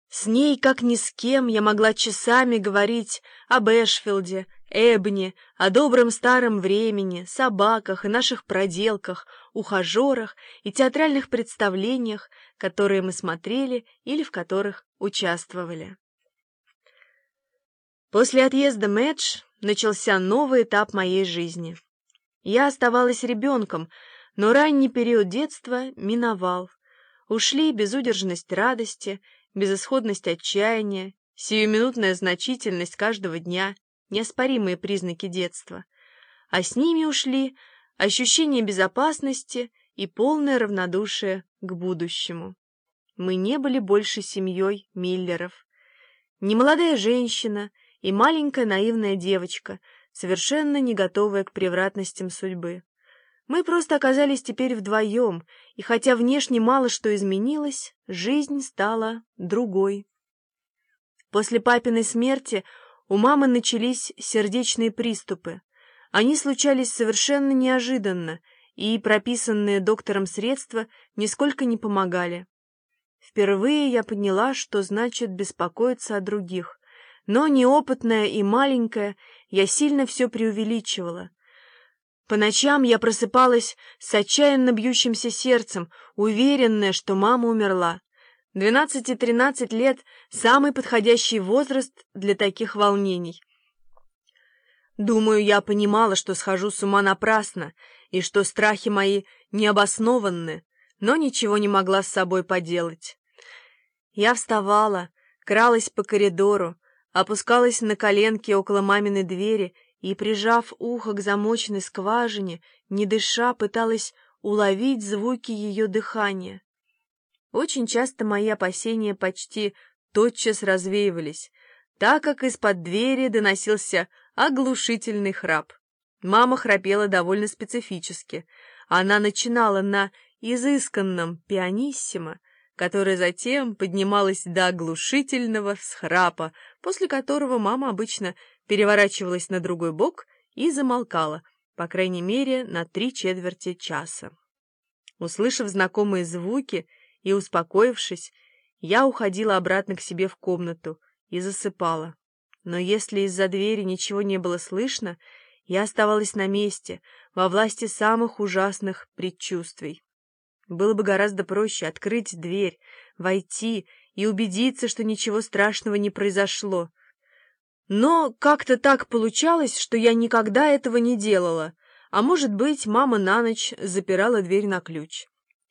С ней, как ни с кем, я могла часами говорить об Эшфилде, Эбне, о добром старом времени, собаках и наших проделках, ухажерах и театральных представлениях, которые мы смотрели или в которых участвовали. После отъезда Мэдж начался новый этап моей жизни. Я оставалась ребенком, но ранний период детства миновал. Ушли безудержность радости, безысходность отчаяния, сиюминутная значительность каждого дня, неоспоримые признаки детства. А с ними ушли ощущение безопасности и полное равнодушие к будущему. Мы не были больше семьей Миллеров. Немолодая женщина и маленькая наивная девочка, совершенно не готовая к превратностям судьбы. Мы просто оказались теперь вдвоем, и хотя внешне мало что изменилось, жизнь стала другой. После папиной смерти у мамы начались сердечные приступы. Они случались совершенно неожиданно, и прописанные доктором средства нисколько не помогали. Впервые я поняла, что значит беспокоиться о других, но неопытная и маленькая, я сильно все преувеличивала. По ночам я просыпалась с отчаянно бьющимся сердцем, уверенная, что мама умерла. 12-13 лет — самый подходящий возраст для таких волнений. Думаю, я понимала, что схожу с ума напрасно, и что страхи мои необоснованны, но ничего не могла с собой поделать. Я вставала, кралась по коридору, опускалась на коленки около маминой двери и, прижав ухо к замочной скважине, не дыша, пыталась уловить звуки ее дыхания. Очень часто мои опасения почти тотчас развеивались, так как из-под двери доносился оглушительный храп. Мама храпела довольно специфически. Она начинала на изысканном пианиссимо, которое затем поднималось до оглушительного всхрапа, после которого мама обычно переворачивалась на другой бок и замолкала, по крайней мере, на 3/4 часа. Услышав знакомые звуки и успокоившись, я уходила обратно к себе в комнату и засыпала. Но если из-за двери ничего не было слышно, я оставалась на месте, во власти самых ужасных предчувствий. Было бы гораздо проще открыть дверь, войти и убедиться, что ничего страшного не произошло. Но как-то так получалось, что я никогда этого не делала, а может быть, мама на ночь запирала дверь на ключ.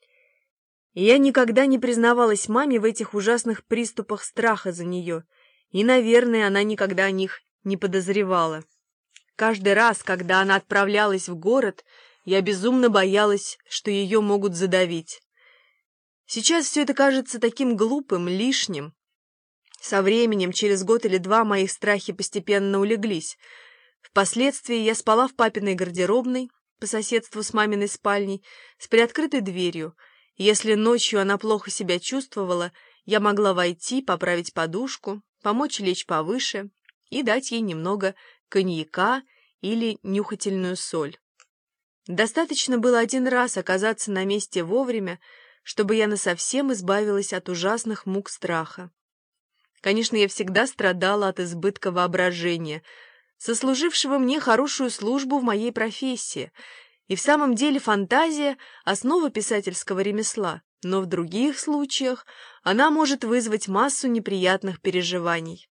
И я никогда не признавалась маме в этих ужасных приступах страха за нее, и, наверное, она никогда о них не подозревала. Каждый раз, когда она отправлялась в город, я безумно боялась, что ее могут задавить. Сейчас все это кажется таким глупым, лишним. Со временем, через год или два, мои страхи постепенно улеглись. Впоследствии я спала в папиной гардеробной, по соседству с маминой спальней, с приоткрытой дверью. Если ночью она плохо себя чувствовала, я могла войти, поправить подушку, помочь лечь повыше и дать ей немного коньяка или нюхательную соль. Достаточно было один раз оказаться на месте вовремя, чтобы я насовсем избавилась от ужасных мук страха. Конечно, я всегда страдала от избытка воображения, сослужившего мне хорошую службу в моей профессии, и в самом деле фантазия — основа писательского ремесла, но в других случаях она может вызвать массу неприятных переживаний.